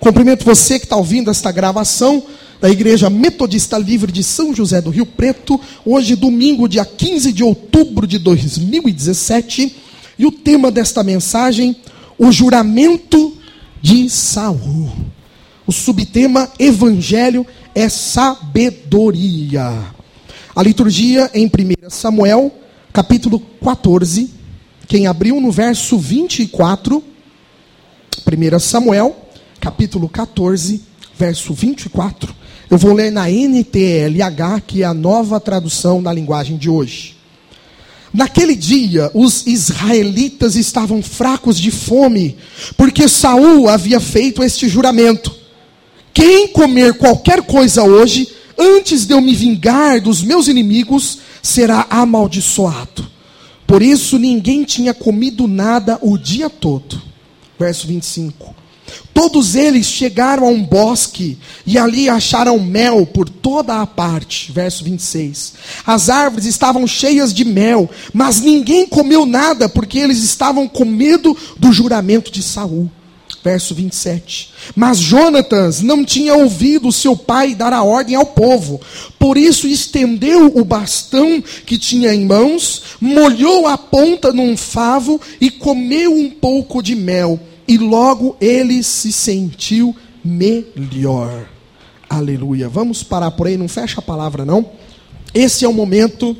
Cumprimento você que está ouvindo esta gravação da Igreja Metodista Livre de São José do Rio Preto. Hoje, domingo, dia 15 de outubro de 2017. E o tema desta mensagem, o juramento de Saul. O subtema, Evangelho é sabedoria. A liturgia em 1 Samuel, capítulo 14. Quem abriu no verso 24, 1 Samuel, capítulo 14, verso 24. Eu vou ler na NTLH, que é a nova tradução da linguagem de hoje. Naquele dia, os israelitas estavam fracos de fome, porque Saul havia feito este juramento: quem comer qualquer coisa hoje, antes de eu me vingar dos meus inimigos, será amaldiçoado. Por isso ninguém tinha comido nada o dia todo. Verso 25. Todos eles chegaram a um bosque e ali acharam mel por toda a parte. Verso 26. As árvores estavam cheias de mel, mas ninguém comeu nada porque eles estavam com medo do juramento de Saul. Verso 27. Mas Jonatas não tinha ouvido seu pai dar a ordem ao povo. Por isso estendeu o bastão que tinha em mãos, molhou a ponta num favo e comeu um pouco de mel. E logo ele se sentiu melhor. Aleluia. Vamos parar por aí, não fecha a palavra não. Esse é o momento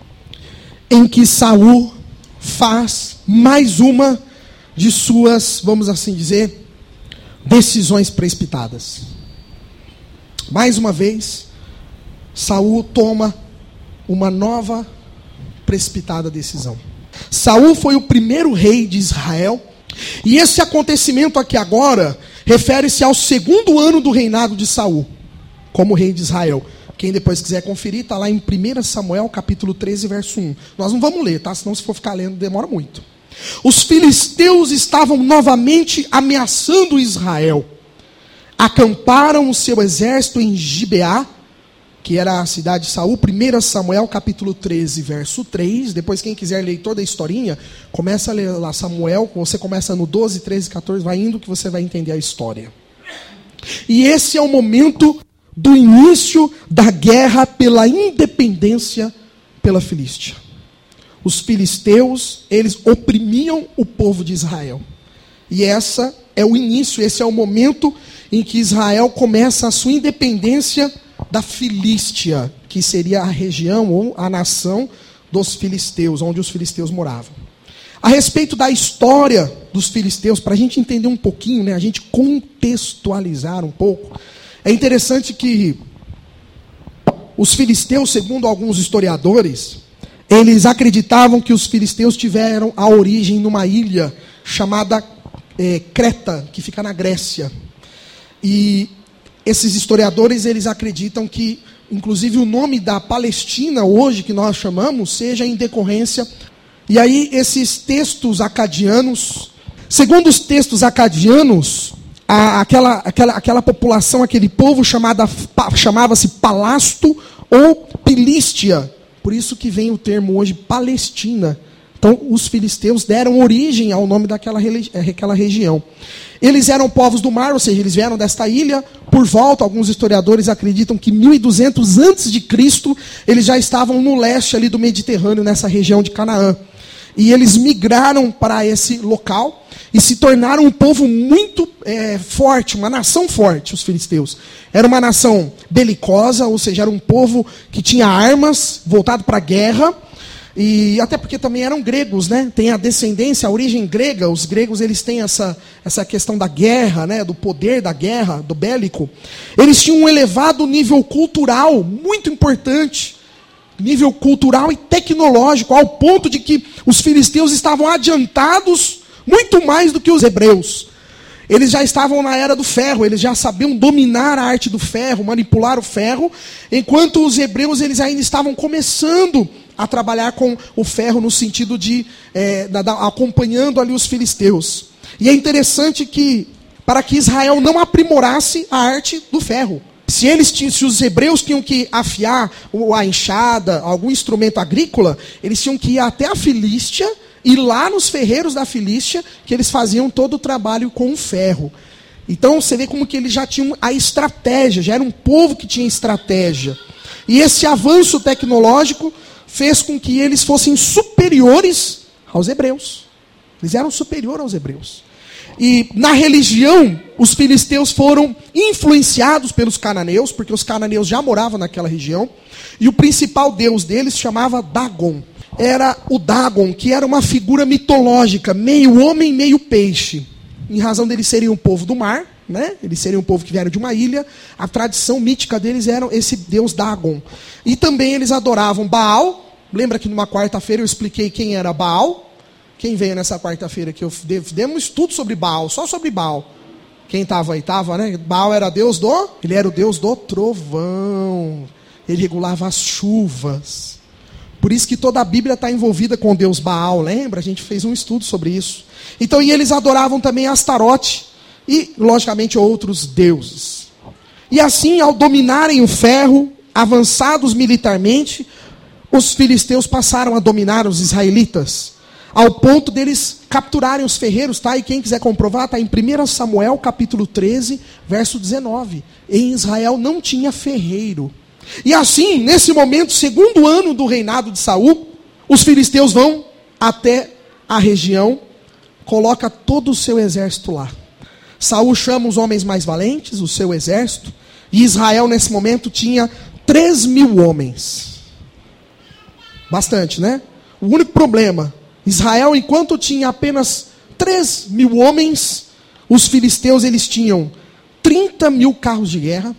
em que Saul faz mais uma de suas, vamos assim dizer, decisões precipitadas. Mais uma vez, Saul toma uma nova precipitada decisão. Saul foi o primeiro rei de Israel. E esse acontecimento aqui agora refere-se ao segundo ano do reinado de Saul, como rei de Israel. Quem depois quiser conferir, está lá em 1 Samuel, capítulo 13, verso 1. Nós não vamos ler, tá? Senão se for ficar lendo, demora muito. Os filisteus estavam novamente ameaçando Israel. Acamparam o seu exército em Gibeá, que era a cidade de Saul. 1 Samuel, capítulo 13, verso 3. Depois, quem quiser ler toda a historinha, começa a ler lá Samuel. Você começa no 12, 13, 14, vai indo que você vai entender a história. E esse é o momento do início da guerra pela independência pela Filístia. Os filisteus, eles oprimiam o povo de Israel. E esse é o início, esse é o momento em que Israel começa a sua independência da Filístia, que seria a região ou a nação dos filisteus, onde os filisteus moravam. A respeito da história dos filisteus, para a gente entender um pouquinho, né, a gente contextualizar um pouco, é interessante que os filisteus, segundo alguns historiadores, eles acreditavam que os filisteus tiveram a origem numa ilha chamada Creta, que fica na Grécia. E esses historiadores, eles acreditam que, inclusive, o nome da Palestina, hoje, que nós chamamos, seja em decorrência. E aí, esses textos acadianos, segundo os textos acadianos, aquela população, aquele povo chamava-se Palasto ou Pilístia. Por isso que vem o termo hoje Palestina. Então, os filisteus deram origem ao nome daquela região. Eles eram povos do mar, ou seja, eles vieram desta ilha. Por volta, alguns historiadores acreditam que 1200 antes de Cristo, eles já estavam no leste ali do Mediterrâneo, nessa região de Canaã. E eles migraram para esse local e se tornaram um povo muito forte, uma nação forte, os filisteus. Era uma nação belicosa, ou seja, era um povo que tinha armas, voltado para a guerra. E até porque também eram gregos, né? Tem a descendência, a origem grega. Os gregos, eles têm essa questão da guerra, né? Do poder da guerra, do bélico. Eles tinham um elevado nível cultural, muito importante. Nível cultural e tecnológico, ao ponto de que os filisteus estavam adiantados muito mais do que os hebreus. Eles já estavam na era do ferro, eles já sabiam dominar a arte do ferro, manipular o ferro, enquanto os hebreus, eles ainda estavam começando a trabalhar com o ferro no sentido de acompanhando ali os filisteus. E é interessante que, para que Israel não aprimorasse a arte do ferro, se os hebreus tinham que afiar a enxada, algum instrumento agrícola, eles tinham que ir até a Filístia, e lá nos ferreiros da Filístia, que eles faziam todo o trabalho com o ferro. Então você vê como que eles já tinham a estratégia, já era um povo que tinha estratégia. E esse avanço tecnológico fez com que eles fossem superiores aos hebreus. Eles eram superiores aos hebreus. E na religião, os filisteus foram influenciados pelos cananeus, porque os cananeus já moravam naquela região. E o principal deus deles chamava Dagon. Era o Dagon, que era uma figura mitológica, meio homem, meio peixe. Em razão deles serem um povo do mar, né? Eles seriam um povo que vieram de uma ilha. A tradição mítica deles era esse deus Dagon. E também eles adoravam Baal. Lembra que numa quarta-feira eu expliquei quem era Baal? Quem veio nessa quarta-feira que eu demos um estudo sobre Baal, só sobre Baal. Quem estava aí? Estava, né? Baal era deus ele era o deus do trovão. Ele regulava as chuvas. Por isso que toda a Bíblia está envolvida com o deus Baal, lembra? A gente fez um estudo sobre isso. Então, e eles adoravam também Astarote e, logicamente, outros deuses. E assim, ao dominarem o ferro, avançados militarmente, os filisteus passaram a dominar os israelitas, ao ponto deles capturarem os ferreiros, tá? E quem quiser comprovar, está em 1 Samuel, capítulo 13, verso 19. Em Israel não tinha ferreiro. E assim, nesse momento, segundo ano do reinado de Saul, os filisteus vão até a região, coloca todo o seu exército lá. Saul chama os homens mais valentes, o seu exército, e Israel nesse momento tinha 3.000 homens. Bastante, né? O único problema, Israel, enquanto tinha apenas 3.000 homens, os filisteus eles tinham 30.000 carros de guerra,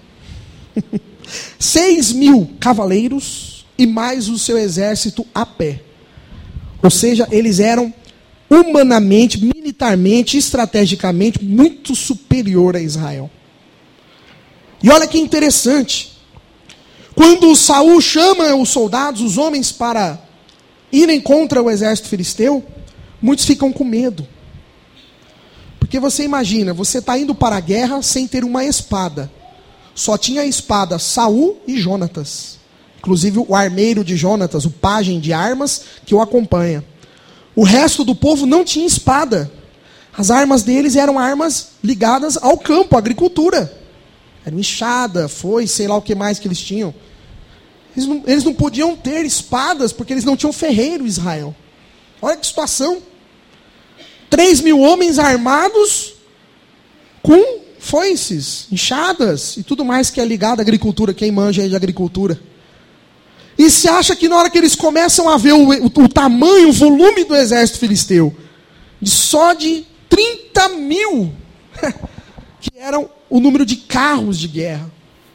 6.000 cavaleiros e mais o seu exército a pé. Ou seja, eles eram humanamente, militarmente, estrategicamente muito superior a Israel. E olha que interessante. Quando Saul chama os soldados, os homens, para irem contra o exército filisteu, muitos ficam com medo. Porque você imagina, você está indo para a guerra sem ter uma espada. Só tinha a espada Saul e Jonatas. Inclusive o armeiro de Jonatas, o pajem de armas, que o acompanha. O resto do povo não tinha espada. As armas deles eram armas ligadas ao campo, à agricultura. Era enxada, sei lá o que mais que eles tinham. Eles não podiam ter espadas, porque eles não tinham ferreiro em Israel. Olha que situação. 3.000 homens armados com foices, enxadas e tudo mais que é ligado à agricultura. Quem manja aí de agricultura. E se acha que na hora que eles começam a ver o tamanho, o volume do exército filisteu, só de 30.000, que eram o número de carros de guerra,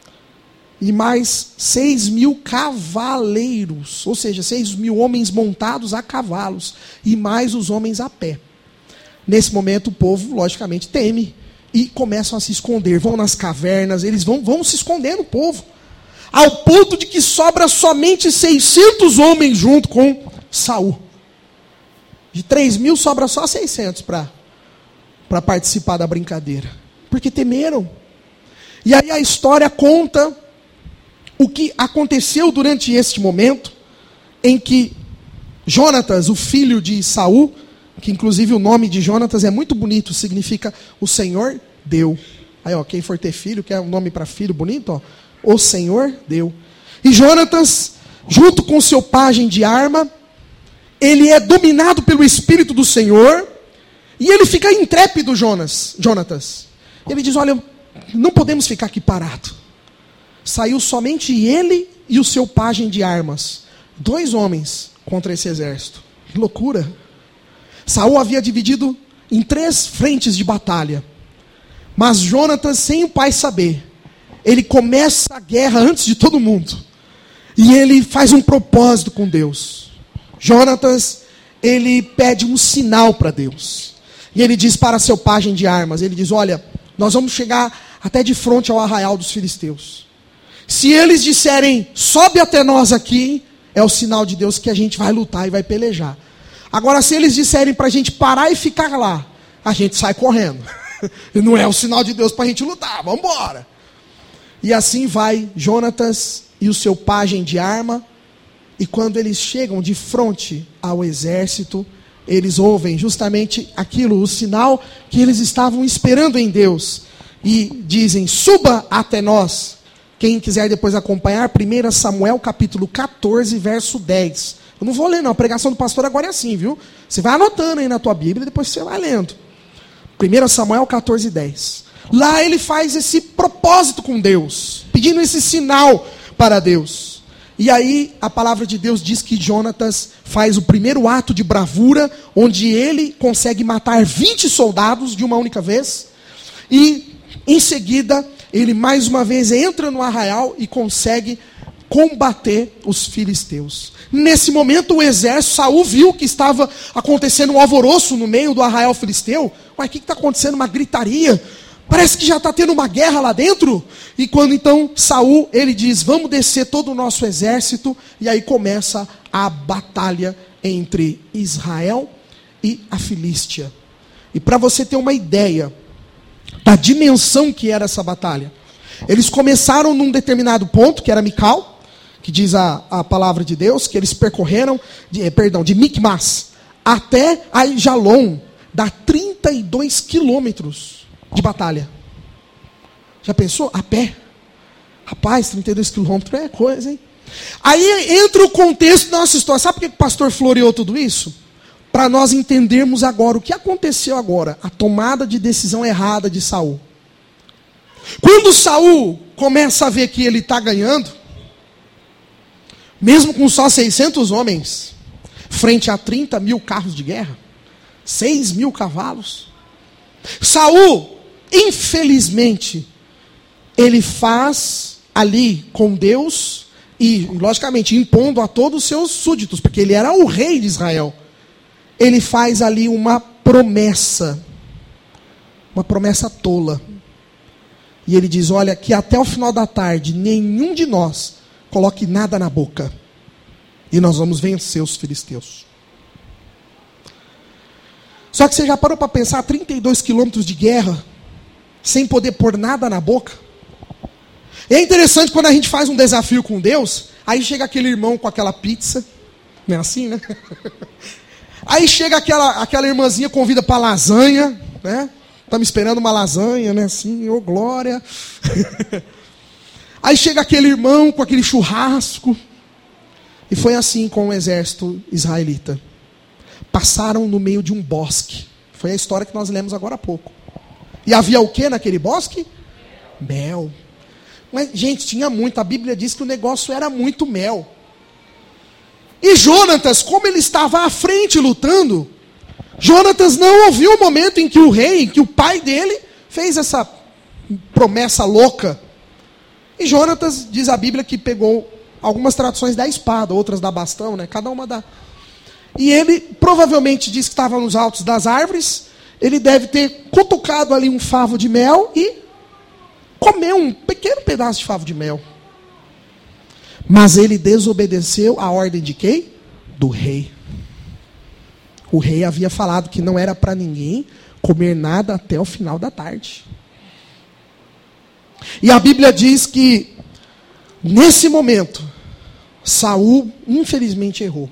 e mais 6.000 cavaleiros, ou seja, 6.000 homens montados a cavalos, e mais os homens a pé. Nesse momento o povo, logicamente, teme, e começam a se esconder, vão nas cavernas, eles vão se esconder no povo, ao ponto de que sobra somente 600 homens junto com Saul. De 3.000 sobra só 600 para participar da brincadeira, porque temeram. E aí a história conta o que aconteceu durante este momento, em que Jonatas, o filho de Saul, que inclusive o nome de Jonatas é muito bonito, significa o Senhor deu. Aí, ó, quem for ter filho, quer um nome para filho bonito, ó, o Senhor deu. E Jonatas, junto com seu pajem de arma, ele é dominado pelo Espírito do Senhor, e ele fica intrépido, Jonatas. Ele diz, olha, não podemos ficar aqui parado. Saiu somente ele e o seu pajem de armas. 2 homens contra esse exército. Que loucura. Saul havia dividido em 3 frentes de batalha. Mas Jonatas, sem o pai saber, ele começa a guerra antes de todo mundo. E ele faz um propósito com Deus. Jonatas, ele pede um sinal para Deus. E ele diz para seu pajem de armas, ele diz, olha, nós vamos chegar até de frente ao arraial dos filisteus. Se eles disserem, sobe até nós aqui, é o sinal de Deus que a gente vai lutar e vai pelejar. Agora, se eles disserem para a gente parar e ficar lá, a gente sai correndo. Não é o sinal de Deus para a gente lutar, vamos embora. E assim vai Jonatas e o seu pajem de arma. E quando eles chegam de frente ao exército, eles ouvem justamente aquilo, o sinal que eles estavam esperando em Deus. e dizem, suba até nós. Quem quiser depois acompanhar, 1 Samuel capítulo 14, verso 10. Eu não vou ler não, a pregação do pastor agora é assim, viu? Você vai anotando aí na tua Bíblia e depois você vai lendo. 1 Samuel 14, 10. Lá ele faz esse propósito com Deus, pedindo esse sinal para Deus. E aí a palavra de Deus diz que Jonatas faz o primeiro ato de bravura, onde ele consegue matar 20 soldados de uma única vez. E em seguida, ele mais uma vez entra no arraial e consegue combater os filisteus. Nesse momento o exército, Saul viu que estava acontecendo um alvoroço no meio do arraial filisteu. Ué, o que está acontecendo? Uma gritaria. Parece que já está tendo uma guerra lá dentro. E quando então Saul, ele diz, vamos descer todo o nosso exército. E aí começa a batalha entre Israel e a Filístia. E para você ter uma ideia da dimensão que era essa batalha, eles começaram num determinado ponto, que era Mical, que diz a palavra de Deus, que eles percorreram, de Micmas até Aijalon, dá 32 quilômetros de batalha. Já pensou? A pé? Rapaz, 32 quilômetros é coisa, hein? Aí entra o contexto da nossa história. Sabe por que o pastor floreou tudo isso? Para nós entendermos agora o que aconteceu agora, a tomada de decisão errada de Saul. Quando Saul começa a ver que ele está ganhando, mesmo com só 600 homens, frente a 30 mil carros de guerra, 6 mil cavalos, Saul, infelizmente, ele faz ali com Deus, e logicamente impondo a todos os seus súditos, porque ele era o rei de Israel, ele faz ali uma promessa tola. E ele diz, olha, que até o final da tarde, nenhum de nós coloque nada na boca. E nós vamos vencer os filisteus. Só que você já parou para pensar, 32 quilômetros de guerra, sem poder pôr nada na boca? E é interessante quando a gente faz um desafio com Deus, aí chega aquele irmão com aquela pizza, não é assim, né? Aí chega aquela irmãzinha, convida para lasanha, né? Estamos esperando uma lasanha, né? Assim, ô glória. Aí chega aquele irmão com aquele churrasco. E foi assim com o exército israelita. Passaram no meio de um bosque. Foi a história que nós lemos agora há pouco. E havia o que naquele bosque? Mel. Mas, gente, tinha muito. A Bíblia diz que o negócio era muito mel. E Jonatas, como ele estava à frente lutando, Jonatas não ouviu o momento em que o rei, que o pai dele, fez essa promessa louca. E Jonatas, diz a Bíblia, que pegou algumas traduções da espada, outras da bastão, né? Cada uma da... E ele provavelmente diz que estava nos altos das árvores, ele deve ter cutucado ali um favo de mel e comeu um pequeno pedaço de favo de mel. Mas ele desobedeceu a ordem de quem? Do rei. O rei havia falado que não era para ninguém comer nada até o final da tarde. E a Bíblia diz que, nesse momento, Saul, infelizmente, errou.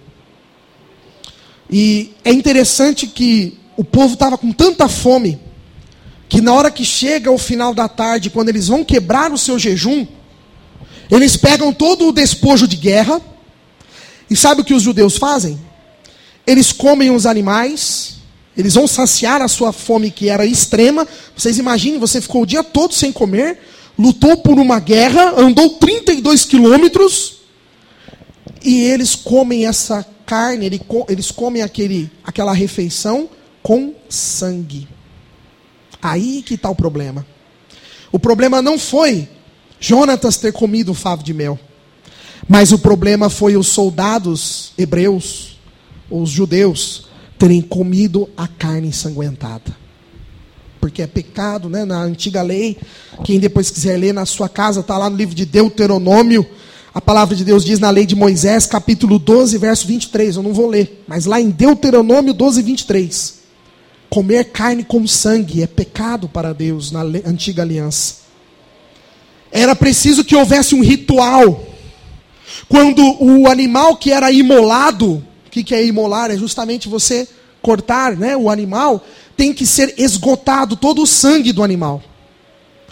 E é interessante que o povo estava com tanta fome, que na hora que chega o final da tarde, quando eles vão quebrar o seu jejum, eles pegam todo o despojo de guerra, e sabe o que os judeus fazem? Eles comem os animais, eles vão saciar a sua fome que era extrema. Vocês imaginem, você ficou o dia todo sem comer, lutou por uma guerra, andou 32 quilômetros, e eles comem essa carne, eles comem aquela refeição com sangue. Aí que está o problema. O problema não foi Jonatas ter comido o favo de mel, mas o problema foi os soldados hebreus, os judeus, terem comido a carne ensanguentada. Porque é pecado, né? Na antiga lei, quem depois quiser ler na sua casa, está lá no livro de Deuteronômio, a palavra de Deus diz na lei de Moisés, capítulo 12, verso 23, eu não vou ler, mas lá em Deuteronômio 12, 23, comer carne com sangue é pecado para Deus na antiga aliança. Era preciso que houvesse um ritual. Quando o animal que era imolado, o que é imolar? É justamente você cortar, né, o animal, tem que ser esgotado todo o sangue do animal.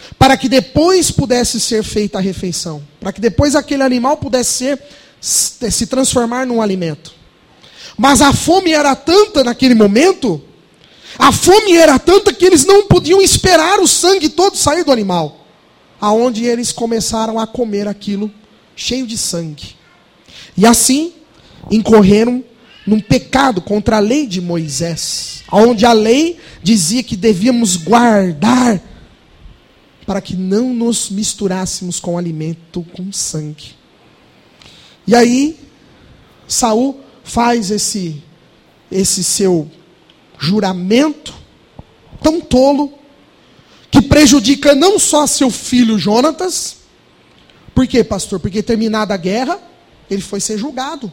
para que depois pudesse ser feita a refeição, para que depois aquele animal pudesse se transformar num alimento. Mas a fome era tanta naquele momento, a fome era tanta que eles não podiam esperar o sangue todo sair do animal, aonde eles começaram a comer aquilo cheio de sangue. E assim incorreram num pecado contra a lei de Moisés, onde a lei dizia que devíamos guardar para que não nos misturássemos com alimento com sangue. E aí Saul faz esse seu juramento tão tolo, que prejudica não só seu filho Jonatas. Por quê, pastor? Porque terminada a guerra, ele foi ser julgado.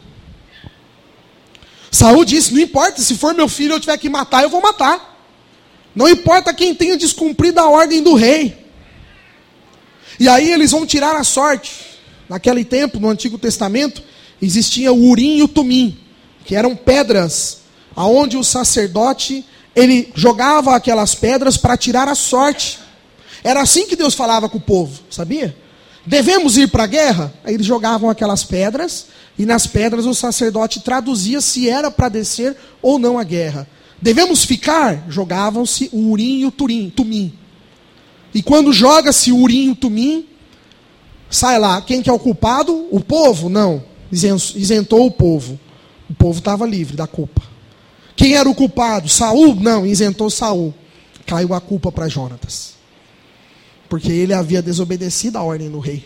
Saul disse: não importa, se for meu filho eu tiver que matar, eu vou matar. Não importa quem tenha descumprido a ordem do rei. E aí eles vão tirar a sorte. Naquele tempo, no Antigo Testamento, existia o Urim e o Tumim, que eram pedras, aonde o sacerdote, ele jogava aquelas pedras para tirar a sorte. Era assim que Deus falava com o povo, sabia? Devemos ir para a guerra? Aí eles jogavam aquelas pedras, e nas pedras o sacerdote traduzia se era para descer ou não a guerra. Devemos ficar? Jogavam-se o Urim e o Tumim. E quando joga-se o Urim e o Tumim, sai lá, quem que é o culpado? O povo? Não, isentou o povo. O povo estava livre da culpa. Quem era o culpado? Saul? Não, isentou Saul. Caiu a culpa para Jonatas, porque ele havia desobedecido a ordem do rei.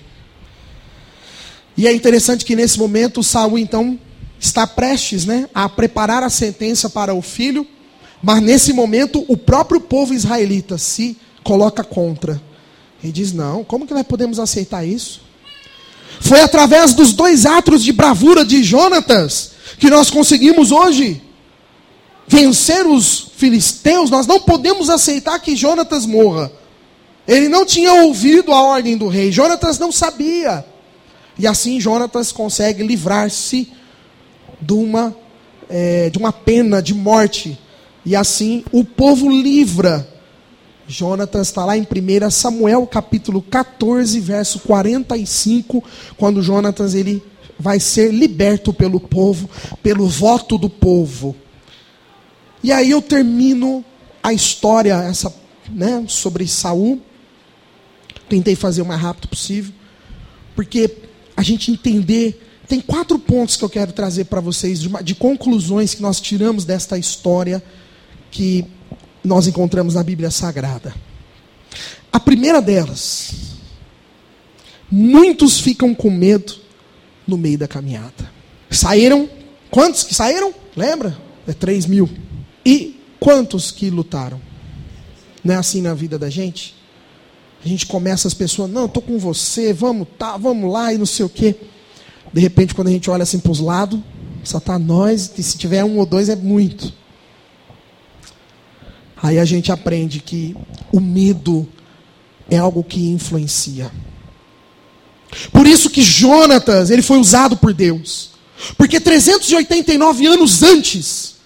E é interessante que nesse momento Saul então está prestes, a preparar a sentença para o filho, mas nesse momento o próprio povo israelita se coloca contra. E diz: não, como que nós podemos aceitar isso? Foi através dos 2 atos de bravura de Jonatas que nós conseguimos hoje vencer os filisteus. Nós não podemos aceitar que Jonatas morra. Ele não tinha ouvido a ordem do rei. Jonatas não sabia. E assim Jonatas consegue livrar-se de uma pena de morte. E assim o povo livra. Jonatas está lá em 1 Samuel capítulo 14, verso 45, quando Jonatas ele vai ser liberto pelo povo, pelo voto do povo. E aí eu termino a história sobre Saul. Tentei fazer o mais rápido possível, porque a gente entender, tem 4 pontos que eu quero trazer para vocês, de conclusões que nós tiramos desta história que nós encontramos na Bíblia Sagrada. A primeira delas: muitos ficam com medo no meio da caminhada. Saíram, quantos que saíram? Lembra? 3.000. E quantos que lutaram? Não é assim na vida da gente? A gente começa, as pessoas: não, estou com você, vamos lá e não sei o quê. De repente, quando a gente olha assim para os lados, só está nós, e se tiver 1 ou 2 é muito. Aí a gente aprende que o medo é algo que influencia. Por isso que Jonatas, ele foi usado por Deus. Porque 389 anos antes,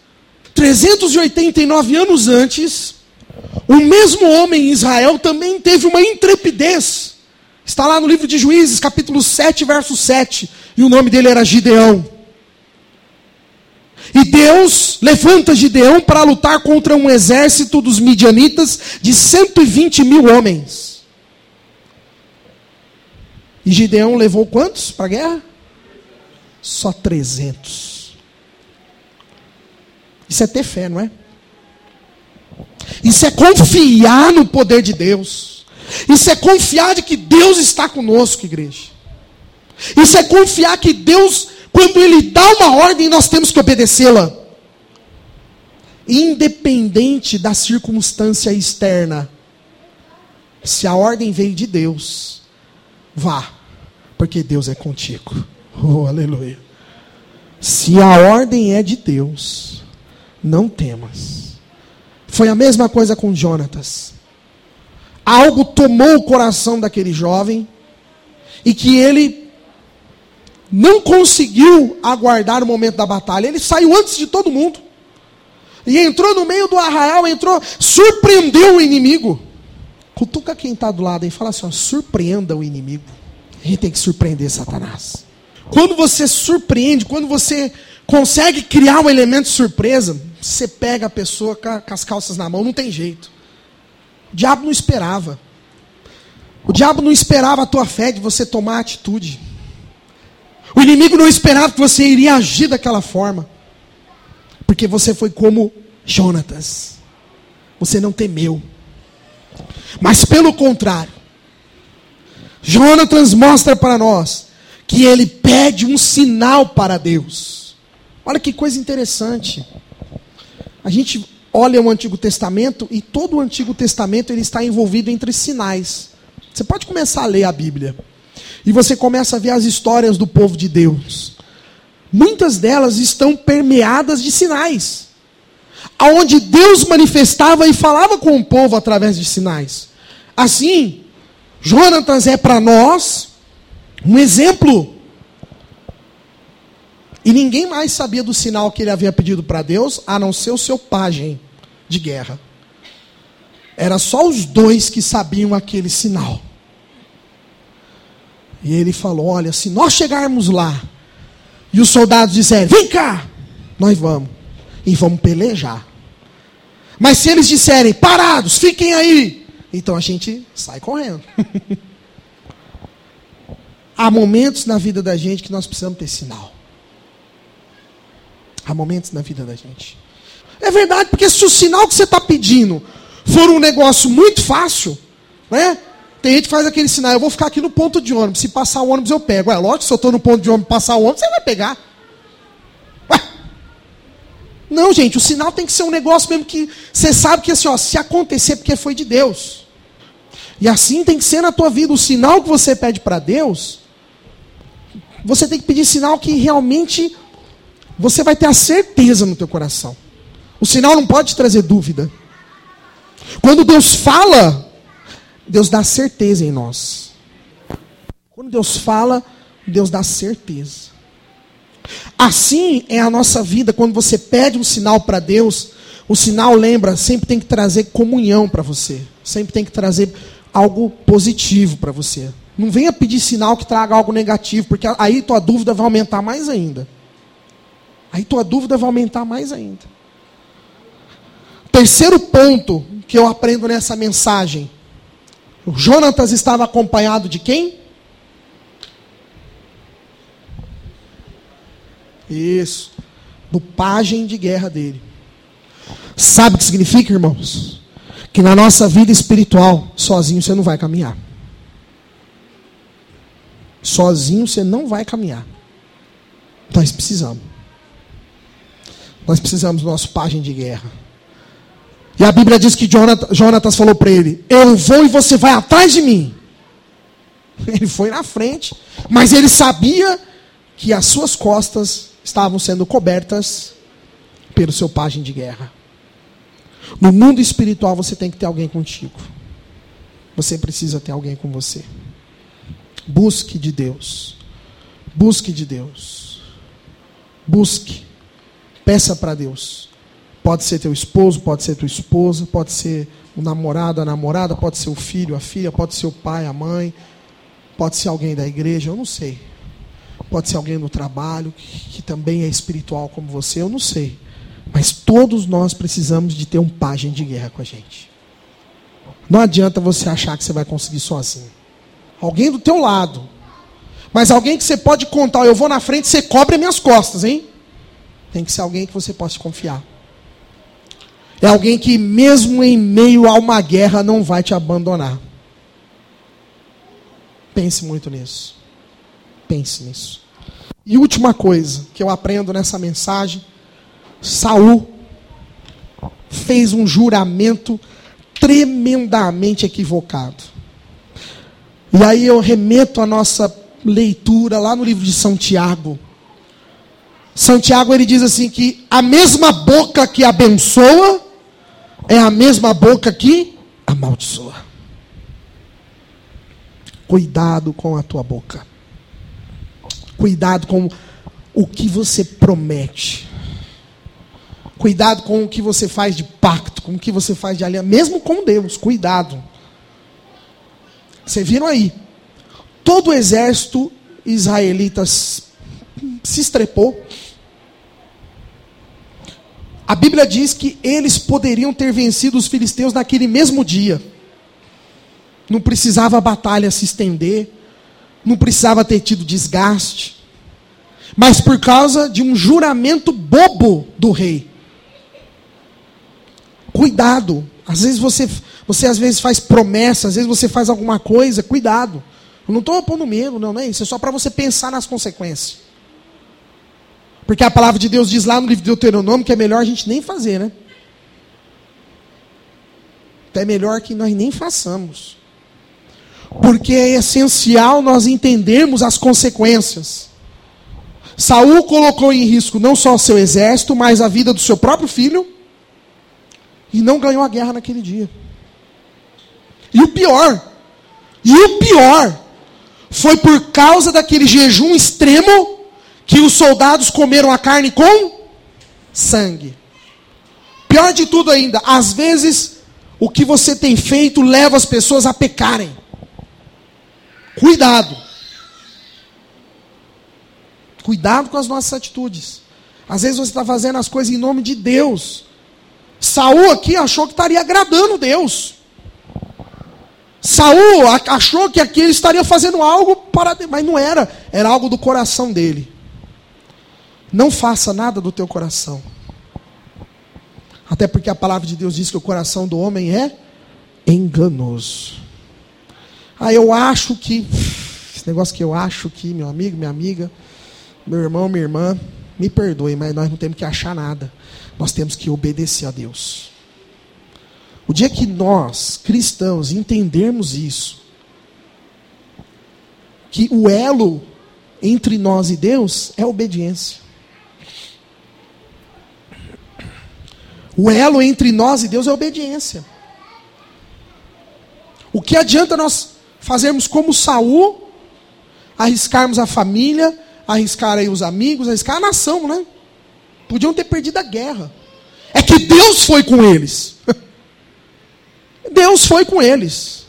o mesmo homem em Israel também teve uma intrepidez. Está lá no livro de Juízes, capítulo 7, verso 7. E o nome dele era Gideão. E Deus levanta Gideão para lutar contra um exército dos midianitas de 120.000 homens. E Gideão levou quantos para a guerra? Só 300. Isso é ter fé, não é? Isso é confiar no poder de Deus. Isso é confiar de que Deus está conosco, igreja. Isso é confiar que Deus, quando Ele dá uma ordem, nós temos que obedecê-la. Independente da circunstância externa. Se a ordem veio de Deus, vá, porque Deus é contigo. Oh, aleluia. Se a ordem é de Deus, não temas. Foi a mesma coisa com Jonatas. Algo tomou o coração daquele jovem, e que ele não conseguiu aguardar o momento da batalha. Ele saiu antes de todo mundo. E entrou no meio do arraial, surpreendeu o inimigo. Cutuca quem está do lado e fala assim, ó, surpreenda o inimigo. A gente tem que surpreender Satanás. Quando você surpreende, quando você consegue criar um elemento de surpresa, você pega a pessoa com as calças na mão, não tem jeito. O diabo não esperava. O diabo não esperava a tua fé de você tomar atitude. O inimigo não esperava que você iria agir daquela forma. Porque você foi como Jonatas. Você não temeu. Mas pelo contrário, Jonatas mostra para nós que ele pede um sinal para Deus. Olha que coisa interessante. A gente olha o Antigo Testamento e todo o Antigo Testamento ele está envolvido entre sinais. Você pode começar a ler a Bíblia e você começa a ver as histórias do povo de Deus. Muitas delas estão permeadas de sinais, aonde Deus manifestava e falava com o povo através de sinais. Assim, Jonatas é para nós um exemplo. E ninguém mais sabia do sinal que ele havia pedido para Deus, a não ser o seu pajem de guerra. Era só os dois que sabiam aquele sinal. E ele falou, olha, se nós chegarmos lá, e os soldados disserem, vem cá, nós vamos. E vamos pelejar. Mas se eles disserem, parados, fiquem aí, então a gente sai correndo. Há momentos na vida da gente que nós precisamos ter sinal. Há momentos na vida da gente. É verdade, porque se o sinal que você está pedindo for um negócio muito fácil, né? Tem gente que faz aquele sinal, eu vou ficar aqui no ponto de ônibus, se passar o ônibus eu pego. Lógico, se eu estou no ponto de ônibus e passar o ônibus, você vai pegar. Ué? Não, gente, o sinal tem que ser um negócio mesmo que você sabe que assim, ó, se acontecer porque foi de Deus. E assim tem que ser na tua vida. O sinal que você pede para Deus, você tem que pedir sinal que realmente você vai ter a certeza no teu coração. O sinal não pode te trazer dúvida. Quando Deus fala, Deus dá certeza em nós. Quando Deus fala, Deus dá certeza. Assim é a nossa vida. Quando você pede um sinal para Deus, o sinal, lembra, sempre tem que trazer comunhão para você. Sempre tem que trazer algo positivo para você. Não venha pedir sinal que traga algo negativo, porque aí tua dúvida vai aumentar mais ainda. Aí tua dúvida vai aumentar mais ainda. Terceiro ponto que eu aprendo nessa mensagem. O Jonatas estava acompanhado de quem? Isso. Do pajem de guerra dele. Sabe o que significa, irmãos? Que na nossa vida espiritual, sozinho você não vai caminhar. Sozinho você não vai caminhar. Nós precisamos. Nós precisamos do nosso pajem de guerra. E a Bíblia diz que Jonatas falou para ele, eu vou e você vai atrás de mim. Ele foi na frente, mas ele sabia que as suas costas estavam sendo cobertas pelo seu pajem de guerra. No mundo espiritual você tem que ter alguém contigo. Você precisa ter alguém com você. Busque de Deus. Busque de Deus. Busque. Peça para Deus. Pode ser teu esposo, pode ser tua esposa, pode ser o namorado, a namorada, pode ser o filho, a filha, pode ser o pai, a mãe, pode ser alguém da igreja, eu não sei. Pode ser alguém no trabalho que também é espiritual como você, eu não sei. Mas todos nós precisamos de ter um pajem de guerra com a gente. Não adianta você achar que você vai conseguir sozinho. Alguém do teu lado. Mas alguém que você pode contar, eu vou na frente, você cobre as minhas costas, hein? Tem que ser alguém que você possa confiar. É alguém que mesmo em meio a uma guerra não vai te abandonar. Pense muito nisso. Pense nisso. E última coisa que eu aprendo nessa mensagem. Saul fez um juramento tremendamente equivocado. E aí eu remeto a nossa leitura lá no livro de São Tiago. Santiago ele diz assim que a mesma boca que abençoa é a mesma boca que amaldiçoa. Cuidado com a tua boca. Cuidado com o que você promete. Cuidado com o que você faz de pacto, com o que você faz de aliança, mesmo com Deus, cuidado. Vocês viram aí. Todo o exército israelita se estrepou. A Bíblia diz que eles poderiam ter vencido os filisteus naquele mesmo dia. Não precisava a batalha se estender. Não precisava ter tido desgaste. Mas por causa de um juramento bobo do rei. Cuidado. Às vezes você às vezes faz promessa, às vezes você faz alguma coisa, cuidado. Eu não estou pondo medo, não é isso. É só para você pensar nas consequências. Porque a palavra de Deus diz lá no livro de Deuteronômio que é melhor a gente nem fazer, né? Então é melhor que nós nem façamos. Porque é essencial nós entendermos as consequências. Saul colocou em risco não só o seu exército, mas a vida do seu próprio filho. E não ganhou a guerra naquele dia. E o pior foi por causa daquele jejum extremo que os soldados comeram a carne com sangue. Pior de tudo ainda, às vezes o que você tem feito leva as pessoas a pecarem. Cuidado. Cuidado com as nossas atitudes. Às vezes você está fazendo as coisas em nome de Deus. Saul aqui achou que estaria agradando Deus. Saul achou que aqui ele estaria fazendo algo para Deus, mas não era. Era algo do coração dele. Não faça nada do teu coração. Até porque a palavra de Deus diz que o coração do homem é enganoso. Eu acho que... Esse negócio que eu acho que, meu amigo, minha amiga, meu irmão, minha irmã, me perdoe, mas nós não temos que achar nada. Nós temos que obedecer a Deus. O dia que nós, cristãos, entendermos isso, que o elo entre nós e Deus é a obediência. O elo entre nós e Deus é a obediência. O que adianta nós fazermos como Saul, arriscarmos a família, arriscar aí os amigos, arriscar a nação, né? Podiam ter perdido a guerra. É que Deus foi com eles. Deus foi com eles.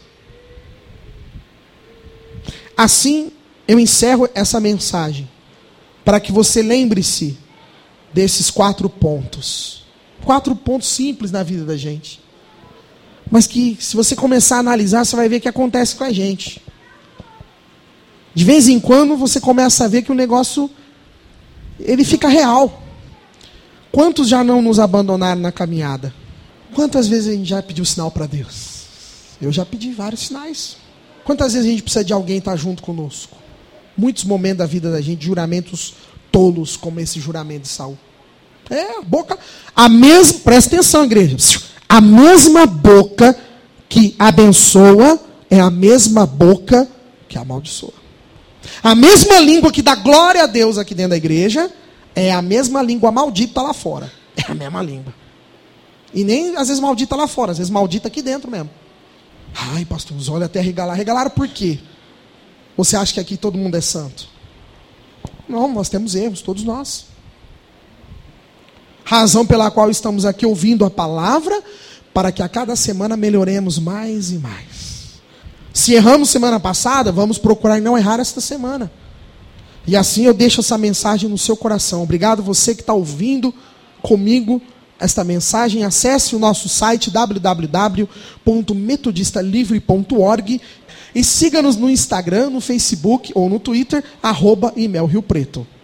Assim, eu encerro essa mensagem, para que você lembre-se desses 4 pontos. 4 pontos simples na vida da gente. Mas que, se você começar a analisar, você vai ver o que acontece com a gente. De vez em quando, você começa a ver que o negócio, ele fica real. Quantos já não nos abandonaram na caminhada? Quantas vezes a gente já pediu sinal para Deus? Eu já pedi vários sinais. Quantas vezes a gente precisa de alguém estar junto conosco? Muitos momentos da vida da gente, juramentos tolos, como esse juramento de Saul. A boca, presta atenção, igreja. A mesma boca que abençoa é a mesma boca que amaldiçoa. A mesma língua que dá glória a Deus aqui dentro da igreja é a mesma língua maldita lá fora. É a mesma língua. E nem às vezes maldita lá fora, às vezes maldita aqui dentro mesmo. Ai, pastor, os olhos até regalar. Regalaram por quê? Você acha que aqui todo mundo é santo? Não, nós temos erros, todos nós. Razão pela qual estamos aqui ouvindo a palavra, para que a cada semana melhoremos mais e mais. Se erramos semana passada, vamos procurar não errar esta semana. E assim eu deixo essa mensagem no seu coração. Obrigado você que está ouvindo comigo esta mensagem. Acesse o nosso site www.metodistalivre.org e siga-nos no Instagram, no Facebook ou no Twitter, @ImelRioPreto.